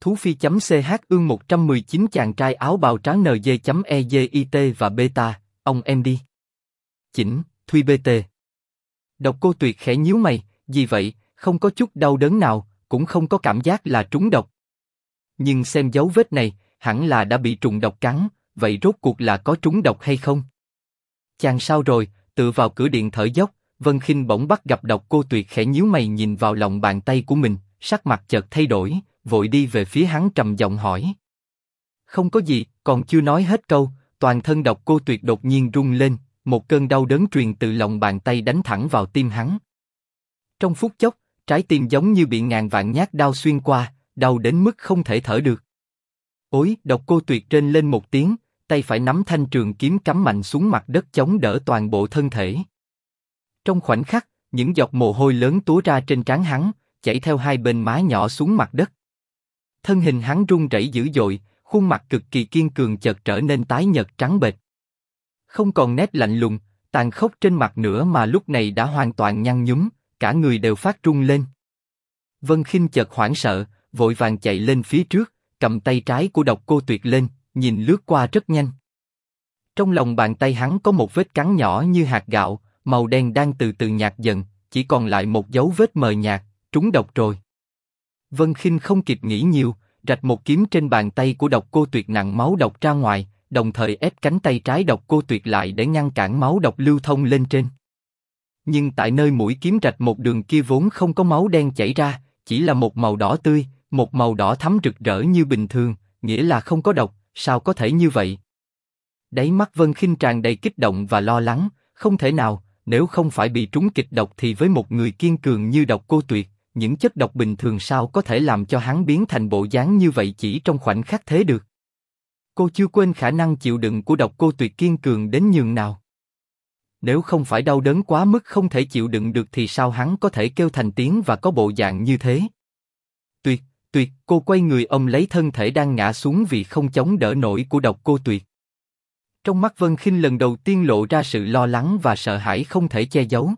Thú Phi.ch ương 119 chàng trai áo bào trắng NG.EGIT và beta, ông em đi. Chỉnh, Thuy BT. Độc Cô Tuyệt khẽ nhíu mày, gì vậy, không có chút đau đớn nào, cũng không có cảm giác là trúng độc. Nhưng xem dấu vết này, hẳn là đã bị trùng độc cắn, vậy rốt cuộc là có trúng độc hay không? Chàng sao rồi, tựa vào cửa điện thở dốc, Vân Khinh bỗng bắt gặp Độc Cô Tuyệt khẽ nhíu mày nhìn vào lòng bàn tay của mình, sắc mặt chợt thay đổi, vội đi về phía hắn trầm giọng hỏi. Không có gì, còn chưa nói hết câu, toàn thân Độc Cô Tuyệt đột nhiên rung lên, một cơn đau đớn truyền từ lòng bàn tay đánh thẳng vào tim hắn. Trong phút chốc, trái tim giống như bị ngàn vạn nhát đao xuyên qua, đau đến mức không thể thở được. Ôi, Độc Cô Tuyệt rên lên một tiếng, tay phải nắm thanh trường kiếm cắm mạnh xuống mặt đất chống đỡ toàn bộ thân thể. Trong khoảnh khắc, những giọt mồ hôi lớn túa ra trên trán hắn, chảy theo hai bên má nhỏ xuống mặt đất. Thân hình hắn run rẩy dữ dội, khuôn mặt cực kỳ kiên cường chợt trở nên tái nhợt trắng bệch. Không còn nét lạnh lùng, tàn khốc trên mặt nữa mà lúc này đã hoàn toàn nhăn nhúm, cả người đều phát run lên. Vân Khinh chợt hoảng sợ, vội vàng chạy lên phía trước, cầm tay trái của Độc Cô Tuyệt lên, nhìn lướt qua rất nhanh. Trong lòng bàn tay hắn có một vết cắn nhỏ như hạt gạo, màu đen đang từ từ nhạt dần, chỉ còn lại một dấu vết mờ nhạt, trúng độc rồi. Vân Khinh không kịp nghĩ nhiều, rạch một kiếm trên bàn tay của Độc Cô Tuyệt nặng máu độc ra ngoài, đồng thời ép cánh tay trái Độc Cô Tuyệt lại để ngăn cản máu độc lưu thông lên trên. Nhưng tại nơi mũi kiếm rạch một đường kia vốn không có máu đen chảy ra, chỉ là một màu đỏ tươi, một màu đỏ thắm rực rỡ như bình thường, nghĩa là không có độc, sao có thể như vậy? Đáy mắt Vân Khinh tràn đầy kích động và lo lắng, không thể nào, nếu không phải bị trúng kịch độc thì với một người kiên cường như Độc Cô Tuyệt, những chất độc bình thường sao có thể làm cho hắn biến thành bộ dáng như vậy chỉ trong khoảnh khắc thế được? Cô chưa quên khả năng chịu đựng của Độc Cô Tuyệt kiên cường đến nhường nào. Nếu không phải đau đớn quá mức không thể chịu đựng được thì sao hắn có thể kêu thành tiếng và có bộ dạng như thế? Tuyệt, Tuyệt, cô quay người ôm lấy thân thể đang ngã xuống vì không chống đỡ nổi của Độc Cô Tuyệt. Trong mắt Vân Khinh lần đầu tiên lộ ra sự lo lắng và sợ hãi không thể che giấu.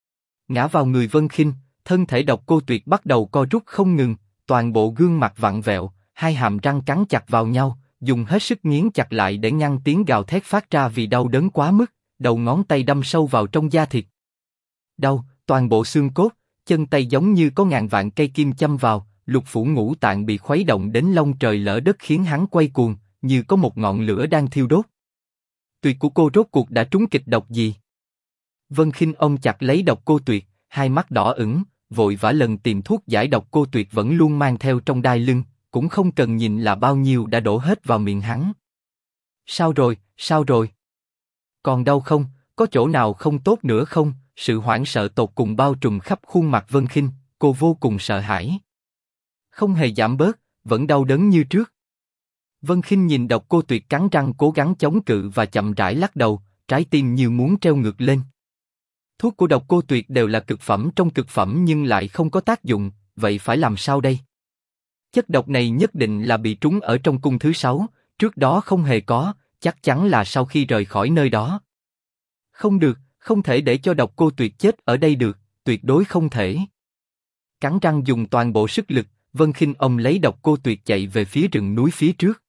Ngã vào người Vân Khinh, thân thể Độc Cô Tuyệt bắt đầu co rút không ngừng, toàn bộ gương mặt vặn vẹo, hai hàm răng cắn chặt vào nhau, dùng hết sức nghiến chặt lại để ngăn tiếng gào thét phát ra vì đau đớn quá mức, đầu ngón tay đâm sâu vào trong da thịt. Đau, toàn bộ xương cốt, chân tay giống như có ngàn vạn cây kim châm vào, lục phủ ngũ tạng bị khuấy động đến lông trời lỡ đất khiến hắn quay cuồng, như có một ngọn lửa đang thiêu đốt. Tuyệt của cô rốt cuộc đã trúng kịch độc gì? Vân Khinh ôm chặt lấy Độc Cô Tuyệt, hai mắt đỏ ửng, vội vã lần tìm thuốc giải Độc Cô Tuyệt vẫn luôn mang theo trong đai lưng, cũng không cần nhìn là bao nhiêu đã đổ hết vào miệng hắn. Sao rồi, sao rồi? Còn đau không? Có chỗ nào không tốt nữa không? Sự hoảng sợ tột cùng bao trùm khắp khuôn mặt Vân Khinh, cô vô cùng sợ hãi. Không hề giảm bớt, vẫn đau đớn như trước. Vân Khinh nhìn Độc Cô Tuyệt cắn răng cố gắng chống cự và chậm rãi lắc đầu, trái tim như muốn treo ngược lên. Thuốc của Độc Cô Tuyệt đều là cực phẩm trong cực phẩm nhưng lại không có tác dụng, vậy phải làm sao đây? Chất độc này nhất định là bị trúng ở trong cung thứ 6, trước đó không hề có, chắc chắn là sau khi rời khỏi nơi đó. Không được, không thể để cho Độc Cô Tuyệt chết ở đây được, tuyệt đối không thể. Cắn răng dùng toàn bộ sức lực, Vân Khinh ôm lấy Độc Cô Tuyệt chạy về phía rừng núi phía trước.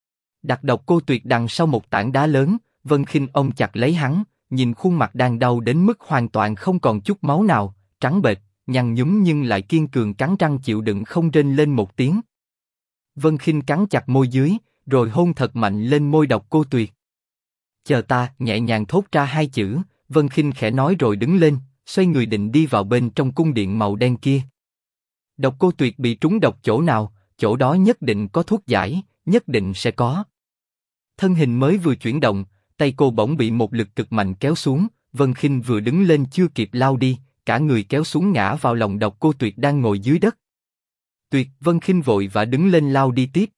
Đặt Độc Cô Tuyệt đằng sau một tảng đá lớn, Vân Khinh ôm chặt lấy hắn, nhìn khuôn mặt đang đau đến mức hoàn toàn không còn chút máu nào, trắng bệch, nhăn nhúm nhưng lại kiên cường cắn răng chịu đựng không rên lên một tiếng. Vân Khinh cắn chặt môi dưới, rồi hôn thật mạnh lên môi Độc Cô Tuyệt. Chờ ta, nhẹ nhàng thốt ra hai chữ, Vân Khinh khẽ nói rồi đứng lên, xoay người định đi vào bên trong cung điện màu đen kia. Độc Cô Tuyệt bị trúng độc chỗ nào, chỗ đó nhất định có thuốc giải, nhất định sẽ có. Thân hình mới vừa chuyển động, tay cô bỗng bị một lực cực mạnh kéo xuống, Vân Khinh vừa đứng lên chưa kịp lao đi, cả người kéo xuống ngã vào lòng Độc Cô Tuyệt đang ngồi dưới đất. Tuyệt, Vân Khinh vội và đứng lên lao đi tiếp.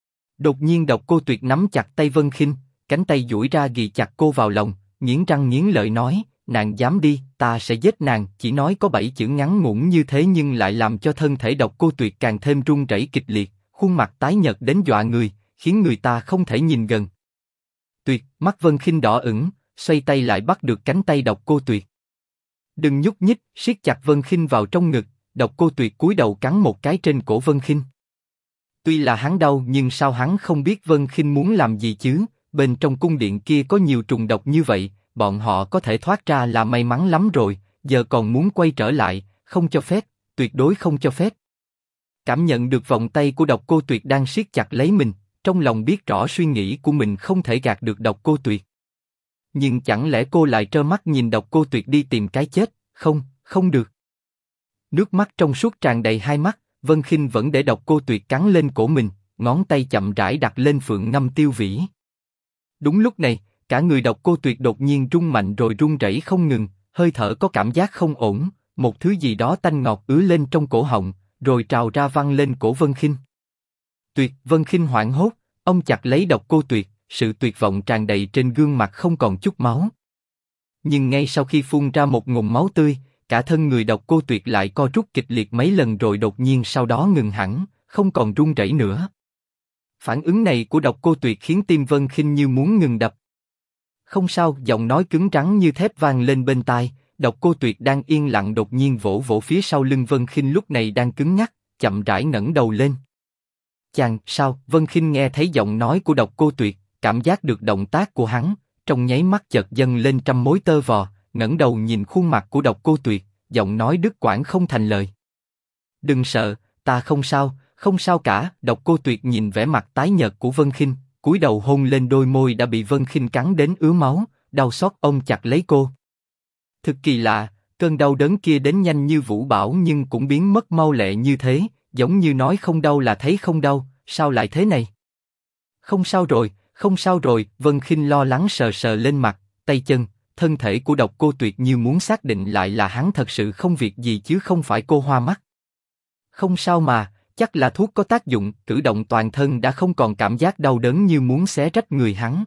Đột nhiên Độc Cô Tuyệt nắm chặt tay Vân Khinh, cánh tay duỗi ra ghì chặt cô vào lòng, nghiến răng nghiến lợi nói, nàng dám đi, ta sẽ giết nàng. Chỉ nói có 7 chữ ngắn ngủn như thế nhưng lại làm cho thân thể Độc Cô Tuyệt càng thêm run rẩy kịch liệt, khuôn mặt tái nhợt đến dọa người, khiến người ta không thể nhìn gần. Tuyệt, mắt Vân Khinh đỏ ửng, xoay tay lại bắt được cánh tay Độc Cô Tuyệt. Đừng nhúc nhích, siết chặt Vân Khinh vào trong ngực. Độc Cô Tuyệt cúi đầu cắn một cái trên cổ Vân Khinh. Tuy là hắn đau nhưng sao hắn không biết Vân Khinh muốn làm gì chứ, bên trong cung điện kia có nhiều trùng độc như vậy, bọn họ có thể thoát ra là may mắn lắm rồi, giờ còn muốn quay trở lại, không cho phép, tuyệt đối không cho phép. Cảm nhận được vòng tay của Độc Cô Tuyệt đang siết chặt lấy mình, trong lòng biết rõ suy nghĩ của mình không thể gạt được Độc Cô Tuyệt. Nhưng chẳng lẽ cô lại trơ mắt nhìn Độc Cô Tuyệt đi tìm cái chết, không, không được. Nước mắt trong suốt tràn đầy hai mắt, Vân Khinh vẫn để Độc Cô Tuyệt cắn lên cổ mình, ngón tay chậm rãi đặt lên phượng ngâm tiêu vĩ. Đúng lúc này, cả người Độc Cô Tuyệt đột nhiên rung mạnh rồi run rẩy không ngừng, hơi thở có cảm giác không ổn, một thứ gì đó tanh ngọt ứa lên trong cổ họng, rồi trào ra văng lên cổ Vân Khinh. Tuyệt, Vân Khinh hoảng hốt, ông chặt lấy Độc Cô Tuyệt, sự tuyệt vọng tràn đầy trên gương mặt không còn chút máu. Nhưng ngay sau khi phun ra một ngụm máu tươi, cả thân người Độc Cô Tuyệt lại co rút kịch liệt mấy lần rồi đột nhiên sau đó ngừng hẳn, không còn run rẩy nữa. Phản ứng này của Độc Cô Tuyệt khiến tim Vân Khinh như muốn ngừng đập. Không sao, giọng nói cứng rắn như thép vang lên bên tai. Độc Cô Tuyệt đang yên lặng đột nhiên vỗ vỗ phía sau lưng Vân Khinh lúc này đang cứng nhắc, chậm rãi ngẩng đầu lên. Chàng, sao? Vân Khinh nghe thấy giọng nói của Độc Cô Tuyệt, cảm giác được động tác của hắn, trong nháy mắt chợt dâng lên trăm mối tơ vò, ngẩng đầu nhìn khuôn mặt của Độc Cô Tuyệt, giọng nói đứt quãng không thành lời. Đừng sợ, ta không sao, không sao cả. Độc Cô Tuyệt nhìn vẻ mặt tái nhợt của Vân Khinh, cúi đầu hôn lên đôi môi đã bị Vân Khinh cắn đến ứa máu, đau xót ôm chặt lấy cô. Thực kỳ lạ, cơn đau đớn kia đến nhanh như vũ bão nhưng cũng biến mất mau lẹ như thế, giống như nói không đau là thấy không đau, sao lại thế này? Không sao rồi, không sao rồi. Vân Khinh lo lắng sờ sờ lên mặt, tay chân, thân thể của Độc Cô Tuyệt như muốn xác định lại là hắn thật sự không việc gì chứ không phải cô hoa mắt. Không sao mà, chắc là thuốc có tác dụng. Cử động toàn thân đã không còn cảm giác đau đớn như muốn xé rách người hắn.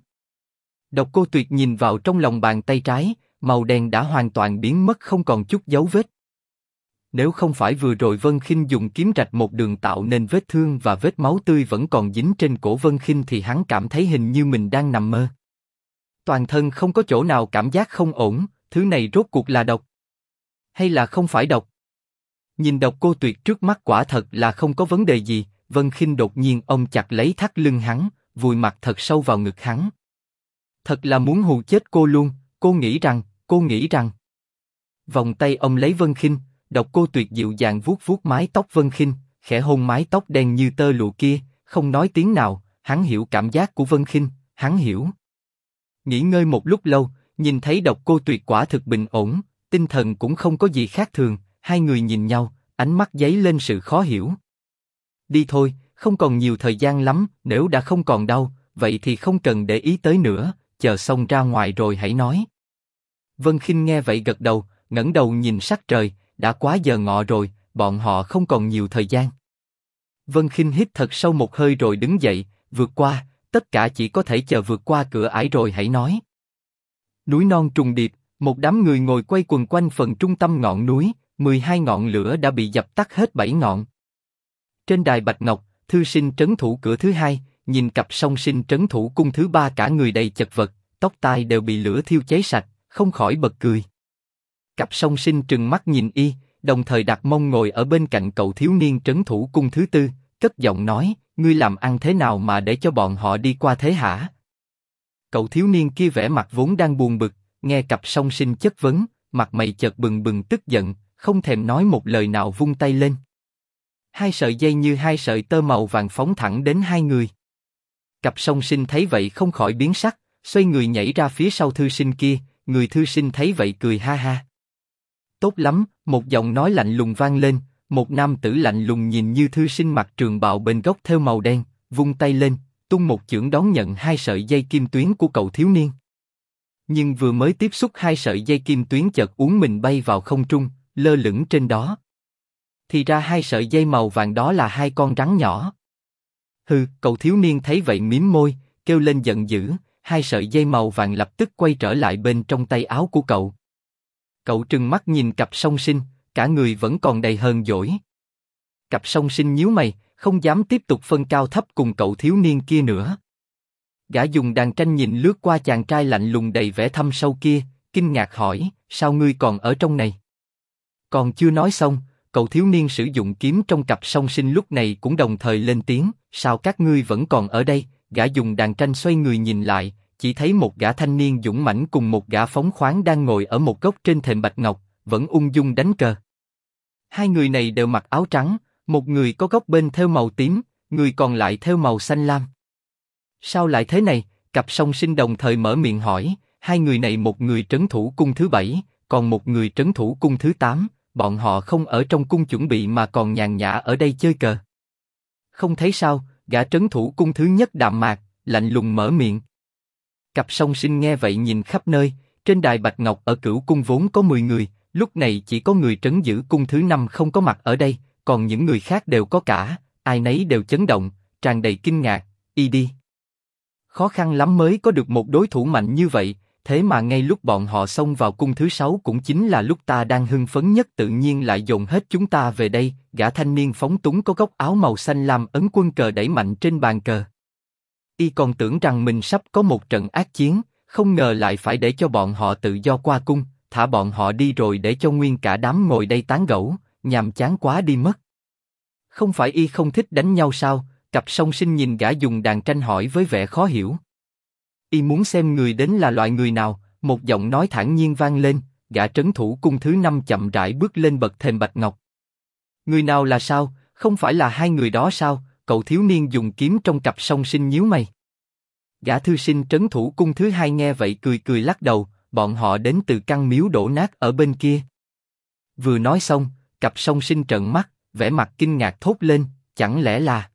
Độc Cô Tuyệt nhìn vào trong lòng bàn tay trái, màu đen đã hoàn toàn biến mất không còn chút dấu vết. Nếu không phải vừa rồi Vân Khinh dùng kiếm rạch một đường tạo nên vết thương và vết máu tươi vẫn còn dính trên cổ Vân Khinh thì hắn cảm thấy hình như mình đang nằm mơ. Toàn thân không có chỗ nào cảm giác không ổn, thứ này rốt cuộc là độc hay là không phải độc? Nhìn Độc Cô Tuyệt trước mắt quả thật là không có vấn đề gì. Vân Khinh đột nhiên ôm chặt lấy thắt lưng hắn, vùi mặt thật sâu vào ngực hắn. Thật là muốn hù chết cô luôn. Cô nghĩ rằng. Vòng tay ôm lấy Vân Khinh, Độc Cô Tuyệt dịu dàng vuốt vuốt mái tóc Vân Khinh, khẽ hôn mái tóc đen như tơ lụa kia, không nói tiếng nào. Hắn hiểu cảm giác của Vân Khinh, hắn hiểu. Nghỉ ngơi một lúc lâu, nhìn thấy Độc Cô Tuyệt quả thực bình ổn, tinh thần cũng không có gì khác thường, hai người nhìn nhau, ánh mắt dấy lên sự khó hiểu. Đi thôi, không còn nhiều thời gian lắm, nếu đã không còn đau, vậy thì không cần để ý tới nữa, chờ xong ra ngoài rồi hãy nói. Vân Khinh nghe vậy gật đầu, ngẩng đầu nhìn sắc trời, đã quá giờ ngọ rồi, bọn họ không còn nhiều thời gian. Vân Khinh hít thật sâu một hơi rồi đứng dậy, vượt qua, tất cả chỉ có thể chờ vượt qua cửa ải rồi hãy nói. Núi non trùng điệp, một đám người ngồi quay quần quanh phần trung tâm ngọn núi, 12 ngọn lửa đã bị dập tắt hết 7 ngọn. Trên đài bạch ngọc, thư sinh trấn thủ cửa thứ hai, nhìn cặp song sinh trấn thủ cung thứ ba cả người đầy chật vật, tóc tai đều bị lửa thiêu cháy sạch, không khỏi bật cười. Cặp song sinh trừng mắt nhìn y, đồng thời đặt mông ngồi ở bên cạnh cậu thiếu niên trấn thủ cung thứ tư, cất giọng nói, ngươi làm ăn thế nào mà để cho bọn họ đi qua thế hả? Cậu thiếu niên kia vẻ mặt vốn đang buồn bực, nghe cặp song sinh chất vấn, mặt mày chợt bừng bừng tức giận, không thèm nói một lời nào vung tay lên. Hai sợi dây như hai sợi tơ màu vàng phóng thẳng đến hai người. Cặp song sinh thấy vậy không khỏi biến sắc, xoay người nhảy ra phía sau thư sinh kia, người thư sinh thấy vậy cười ha ha. Tốt lắm, một giọng nói lạnh lùng vang lên, một nam tử lạnh lùng nhìn như thư sinh mặc trường bào bên gốc thêu màu đen, vung tay lên, tung một chưởng đón nhận hai sợi dây kim tuyến của cậu thiếu niên. Nhưng vừa mới tiếp xúc hai sợi dây kim tuyến chợt uốn mình bay vào không trung, lơ lửng trên đó. Thì ra hai sợi dây màu vàng đó là hai con rắn nhỏ. Hừ, cậu thiếu niên thấy vậy mím môi, kêu lên giận dữ, hai sợi dây màu vàng lập tức quay trở lại bên trong tay áo của cậu. Cậu trừng mắt nhìn cặp song sinh, cả người vẫn còn đầy hờn dỗi. Cặp song sinh nhíu mày, không dám tiếp tục phân cao thấp cùng cậu thiếu niên kia nữa. Gã dùng đàn tranh nhìn lướt qua chàng trai lạnh lùng đầy vẻ thâm sâu kia, kinh ngạc hỏi, sao ngươi còn ở trong này? Còn chưa nói xong, cậu thiếu niên sử dụng kiếm trong cặp song sinh lúc này cũng đồng thời lên tiếng, sao các ngươi vẫn còn ở đây? Gã dùng đàn tranh xoay người nhìn lại, chỉ thấy một gã thanh niên dũng mãnh cùng một gã phóng khoáng đang ngồi ở một góc trên thềm bạch ngọc, vẫn ung dung đánh cờ. Hai người này đều mặc áo trắng, một người có góc bên thêu màu tím, người còn lại thêu màu xanh lam. Sao lại thế này? Cặp song sinh đồng thời mở miệng hỏi. Hai người này, một người trấn thủ cung thứ 7, còn một người trấn thủ cung thứ 8, bọn họ không ở trong cung chuẩn bị mà còn nhàn nhã ở đây chơi cờ. Không thấy sao? Gã trấn thủ cung thứ nhất đạm mạc, lạnh lùng mở miệng. Cặp song sinh nghe vậy nhìn khắp nơi, trên đài bạch ngọc ở Cửu cung vốn có 10 người, lúc này chỉ có người trấn giữ cung thứ 5 không có mặt ở đây, còn những người khác đều có cả, ai nấy đều chấn động, tràn đầy kinh ngạc. Y đi. Khó khăn lắm mới có được một đối thủ mạnh như vậy, thế mà ngay lúc bọn họ xông vào cung thứ 6 cũng chính là lúc ta đang hưng phấn nhất tự nhiên lại dồn hết chúng ta về đây. Gã thanh niên phóng túng có góc áo màu xanh lam ấn quân cờ đẩy mạnh trên bàn cờ. Y còn tưởng rằng mình sắp có một trận ác chiến, không ngờ lại phải để cho bọn họ tự do qua cung, thả bọn họ đi rồi để cho nguyên cả đám ngồi đây tán gẫu, nhàm chán quá đi mất. Không phải Y không thích đánh nhau sao? Cặp song sinh nhìn gã dùng đàn tranh hỏi với vẻ khó hiểu. Y muốn xem người đến là loại người nào, một giọng nói thản nhiên vang lên, gã trấn thủ cung thứ 5 chậm rãi bước lên bậc thềm bạch ngọc. Người nào là sao? Không phải là hai người đó sao? Cậu thiếu niên dùng kiếm trong cặp song sinh nhíu mày. Gã thư sinh trấn thủ cung thứ 2 nghe vậy cười cười lắc đầu, bọn họ đến từ căn miếu đổ nát ở bên kia. Vừa nói xong, cặp song sinh trợn mắt, vẻ mặt kinh ngạc thốt lên, chẳng lẽ là...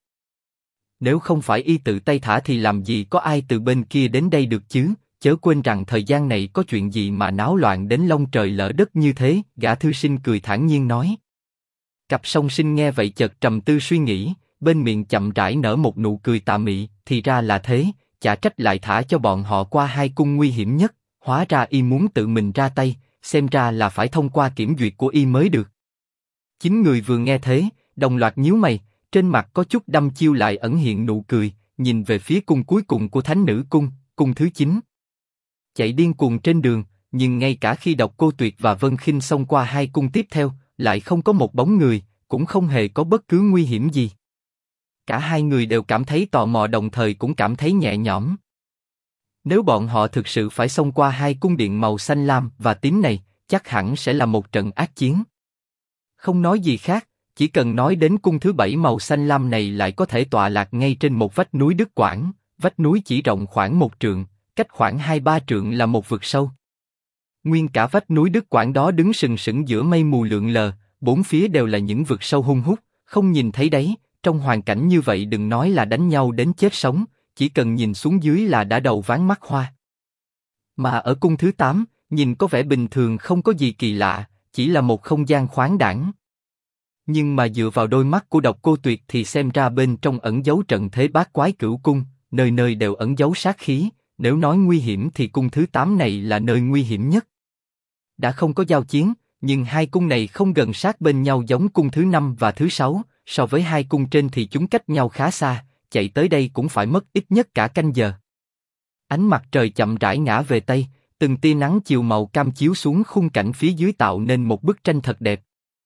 Nếu không phải Y tự tay thả thì làm gì có ai từ bên kia đến đây được chứ? Chớ quên rằng thời gian này có chuyện gì mà náo loạn đến long trời lỡ đất như thế. Gã thư sinh cười thản nhiên nói. Cặp song sinh nghe vậy chợt trầm tư suy nghĩ, bên miệng chậm rãi nở một nụ cười tà mị. Thì ra là thế, chả trách lại thả cho bọn họ qua hai cung nguy hiểm nhất. Hóa ra Y muốn tự mình ra tay, xem ra là phải thông qua kiểm duyệt của Y mới được. Chín người vừa nghe thế, đồng loạt nhíu mày. Trên mặt có chút đăm chiêu lại ẩn hiện nụ cười, nhìn về phía cung cuối cùng của Thánh Nữ Cung, cung thứ 9. Chạy điên cuồng trên đường, nhưng ngay cả khi Độc Cô Tuyệt và Vân Khinh xông qua hai cung tiếp theo, lại không có một bóng người, cũng không hề có bất cứ nguy hiểm gì. Cả hai người đều cảm thấy tò mò đồng thời cũng cảm thấy nhẹ nhõm. Nếu bọn họ thực sự phải xông qua hai cung điện màu xanh lam và tím này, chắc hẳn sẽ là một trận ác chiến. Không nói gì khác. Chỉ cần nói đến cung thứ 7 màu xanh lam này lại có thể tọa lạc ngay trên một vách núi Đức Quảng, vách núi chỉ rộng khoảng 1 trượng, cách khoảng 2-3 trượng là một vực sâu. Nguyên cả vách núi Đức Quảng đó đứng sừng sững giữa mây mù lượn lờ, bốn phía đều là những vực sâu hun hút, không nhìn thấy đáy. Trong hoàn cảnh như vậy đừng nói là đánh nhau đến chết sống, chỉ cần nhìn xuống dưới là đã đầu váng mắt hoa. Mà ở cung thứ 8, nhìn có vẻ bình thường không có gì kỳ lạ, chỉ là một không gian khoáng đãng. Nhưng mà dựa vào đôi mắt của Độc Cô Tuyệt thì xem ra bên trong ẩn giấu trận thế bát quái cửu cung, nơi nơi đều ẩn giấu sát khí, nếu nói nguy hiểm thì cung thứ 8 này là nơi nguy hiểm nhất. Đã không có giao chiến, nhưng hai cung này không gần sát bên nhau giống cung thứ 5 và thứ 6, so với hai cung trên thì chúng cách nhau khá xa, chạy tới đây cũng phải mất ít nhất cả canh giờ. Ánh mặt trời chậm rãi ngã về Tây, từng tia nắng chiều màu cam chiếu xuống khung cảnh phía dưới tạo nên một bức tranh thật đẹp.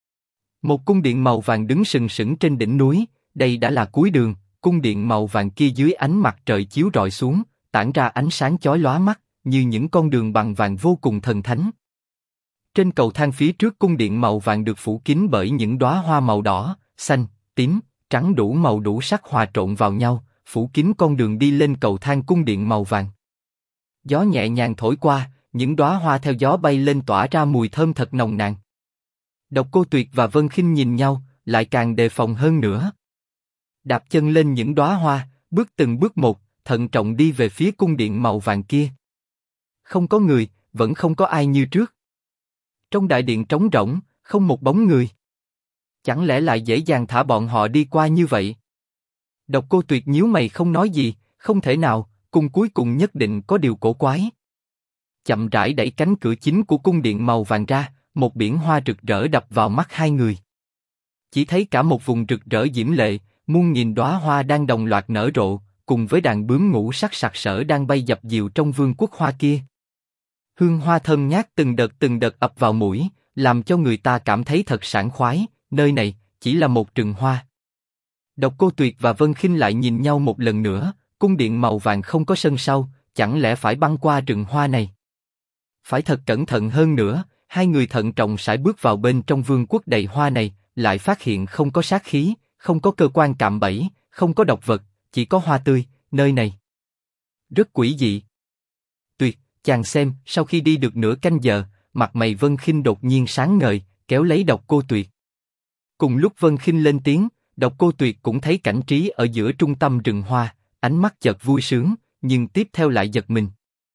Một cung điện màu vàng đứng sừng sững trên đỉnh núi, đây đã là cuối đường, cung điện màu vàng kia dưới ánh mặt trời chiếu rọi xuống, tản ra ánh sáng chói lóa mắt, như những con đường bằng vàng vô cùng thần thánh. Trên cầu thang phía trước cung điện màu vàng được phủ kín bởi những đóa hoa màu đỏ, xanh, tím, trắng đủ màu đủ sắc hòa trộn vào nhau, phủ kín con đường đi lên cầu thang cung điện màu vàng. Gió nhẹ nhàng thổi qua, những đóa hoa theo gió bay lên tỏa ra mùi thơm thật nồng nàn. Độc Cô Tuyệt và Vân Khinh nhìn nhau, lại càng đề phòng hơn nữa. Đạp chân lên những đóa hoa, bước từng bước một, thận trọng đi về phía cung điện màu vàng kia. Không có người, vẫn không có ai như trước. Trong đại điện trống rỗng, không một bóng người. Chẳng lẽ lại dễ dàng thả bọn họ đi qua như vậy? Độc Cô Tuyệt nhíu mày không nói gì, không thể nào, cung cuối cùng nhất định có điều cổ quái. Chậm rãi đẩy cánh cửa chính của cung điện màu vàng ra, một biển hoa rực rỡ đập vào mắt hai người. Chỉ thấy cả một vùng rực rỡ diễm lệ, muôn nghìn đóa hoa đang đồng loạt nở rộ, cùng với đàn bướm ngũ sắc sặc sỡ đang bay dập dìu trong vương quốc hoa kia. Hương hoa thơm ngát từng đợt ập vào mũi, làm cho người ta cảm thấy thật sảng khoái, nơi này chỉ là một rừng hoa. Độc Cô Tuyệt và Vân Khinh lại nhìn nhau một lần nữa, cung điện màu vàng không có sân sau, chẳng lẽ phải băng qua rừng hoa này? Phải thật cẩn thận hơn nữa, hai người thận trọng sải bước vào bên trong vương quốc đầy hoa này, lại phát hiện không có sát khí, không có cơ quan cạm bẫy, không có độc vật, chỉ có hoa tươi, nơi này rất quỷ dị. Tuyệt, chàng xem, sau khi đi được nửa canh giờ, mặt mày Vân Khinh đột nhiên sáng ngời, kéo lấy Độc Cô Tuyệt. Cùng lúc Vân Khinh lên tiếng, Độc Cô Tuyệt cũng thấy cảnh trí ở giữa trung tâm rừng hoa, ánh mắt chợt vui sướng, nhưng tiếp theo lại giật mình.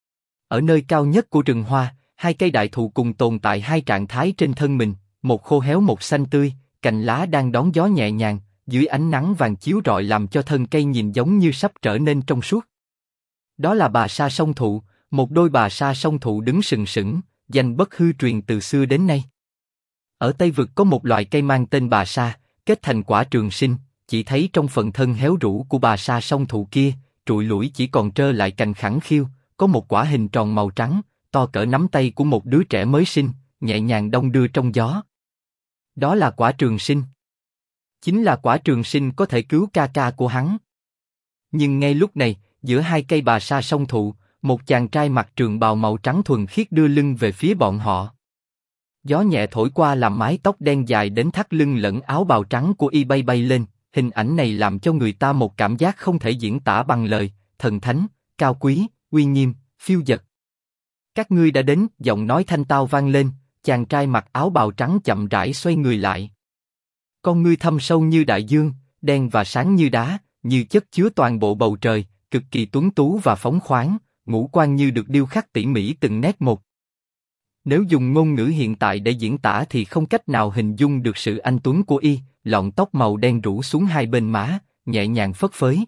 Ở nơi cao nhất của rừng hoa, hai cây đại thụ cùng tồn tại hai trạng thái trên thân mình, một khô héo một xanh tươi, cành lá đang đón gió nhẹ nhàng, dưới ánh nắng vàng chiếu rọi làm cho thân cây nhìn giống như sắp trở nên trong suốt. Đó là bà sa song thụ, một đôi bà sa song thụ đứng sừng sững, danh bất hư truyền từ xưa đến nay. Ở Tây Vực có một loại cây mang tên bà sa, kết thành quả trường sinh, chỉ thấy trong phần thân héo rũ của bà sa song thụ kia, trụi lủi chỉ còn trơ lại cành khẳng khiu, có một quả hình tròn màu trắng, to cỡ nắm tay của một đứa trẻ mới sinh, nhẹ nhàng đong đưa trong gió. Đó là quả trường sinh. Chính là quả trường sinh có thể cứu ca ca của hắn. Nhưng ngay lúc này, giữa hai cây bà sa song thụ, một chàng trai mặc trường bào màu trắng thuần khiết đưa lưng về phía bọn họ. Gió nhẹ thổi qua làm mái tóc đen dài đến thắt lưng lẫn áo bào trắng của y bay bay lên, hình ảnh này làm cho người ta một cảm giác không thể diễn tả bằng lời, thần thánh, cao quý, uy nghiêm, phiêu dật. Các ngươi đã đến, giọng nói thanh tao vang lên, chàng trai mặc áo bào trắng chậm rãi xoay người lại. Con ngươi thâm sâu như đại dương, đen và sáng như đá, như chất chứa toàn bộ bầu trời, cực kỳ tuấn tú và phóng khoáng, ngũ quan như được điêu khắc tỉ mỉ từng nét một. Nếu dùng ngôn ngữ hiện tại để diễn tả thì không cách nào hình dung được sự anh tuấn của y, lọn tóc màu đen rủ xuống hai bên má, nhẹ nhàng phất phới.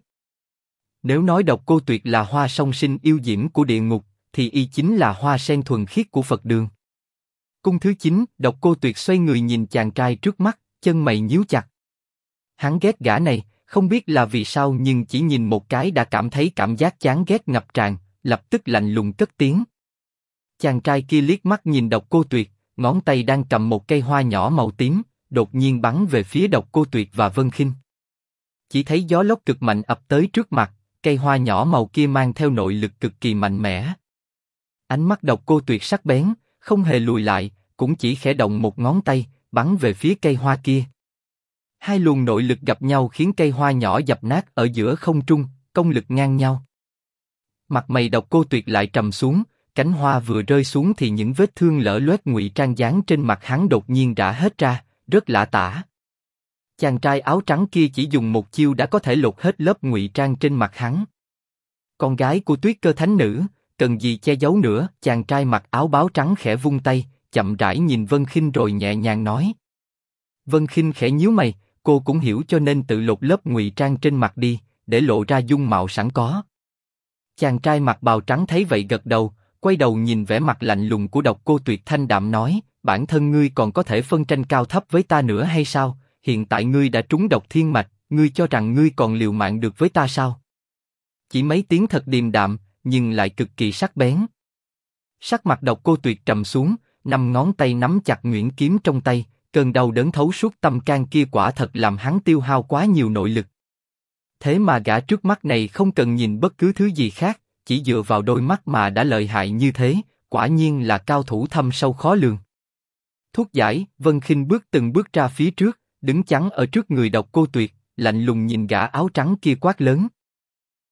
Nếu nói Độc Cô Tuyệt là hoa song sinh yêu diễm của địa ngục, thì y chính là hoa sen thuần khiết của Phật đường. Cung thứ 9, Độc Cô Tuyệt xoay người nhìn chàng trai trước mắt, chân mày nhíu chặt. Hắn ghét gã này, không biết là vì sao nhưng chỉ nhìn một cái đã cảm thấy cảm giác chán ghét ngập tràn, lập tức lạnh lùng cất tiếng. Chàng trai kia liếc mắt nhìn Độc Cô Tuyệt, ngón tay đang cầm một cây hoa nhỏ màu tím, đột nhiên bắn về phía Độc Cô Tuyệt và Vân Khinh. Chỉ thấy gió lốc cực mạnh ập tới trước mặt, cây hoa nhỏ màu kia mang theo nội lực cực kỳ mạnh mẽ. Ánh mắt Độc Cô Tuyệt sắc bén, không hề lùi lại, cũng chỉ khẽ động một ngón tay, bắn về phía cây hoa kia. Hai luồng nội lực gặp nhau khiến cây hoa nhỏ dập nát ở giữa không trung, công lực ngang nhau. Mặt mày Độc Cô Tuyệt lại trầm xuống, cánh hoa vừa rơi xuống thì những vết thương lở loét ngụy trang dán trên mặt hắn đột nhiên rã hết ra, rất lạ tả. Chàng trai áo trắng kia chỉ dùng một chiêu đã có thể lột hết lớp ngụy trang trên mặt hắn. Con gái của Tuyết Cơ Thánh Nữ, cần gì che giấu nữa? Chàng trai mặc áo bào trắng khẽ vung tay, chậm rãi nhìn Vân Khinh rồi nhẹ nhàng nói. Vân Khinh khẽ nhíu mày, cô cũng hiểu cho nên tự lột lớp ngụy trang trên mặt đi, để lộ ra dung mạo sẵn có. Chàng trai mặc bào trắng thấy vậy gật đầu, quay đầu nhìn vẻ mặt lạnh lùng của Độc Cô Tuyệt thanh đạm nói, bản thân ngươi còn có thể phân tranh cao thấp với ta nữa hay sao? Hiện tại ngươi đã trúng độc thiên mạch, ngươi cho rằng ngươi còn liều mạng được với ta sao? Chỉ mấy tiếng thật điềm đạm, nhưng lại cực kỳ sắc bén. Sắc mặt Độc Cô Tuyệt trầm xuống, năm ngón tay nắm chặt nhuyễn kiếm trong tay, cơn đau đớn thấu suốt tâm can kia quả thật làm hắn tiêu hao quá nhiều nội lực. Thế mà gã trước mắt này không cần nhìn bất cứ thứ gì khác, chỉ dựa vào đôi mắt mà đã lợi hại như thế, quả nhiên là cao thủ thâm sâu khó lường. Thuốc giải, Vân Khinh bước từng bước ra phía trước, đứng chắn ở trước người Độc Cô Tuyệt, lạnh lùng nhìn gã áo trắng kia quát lớn.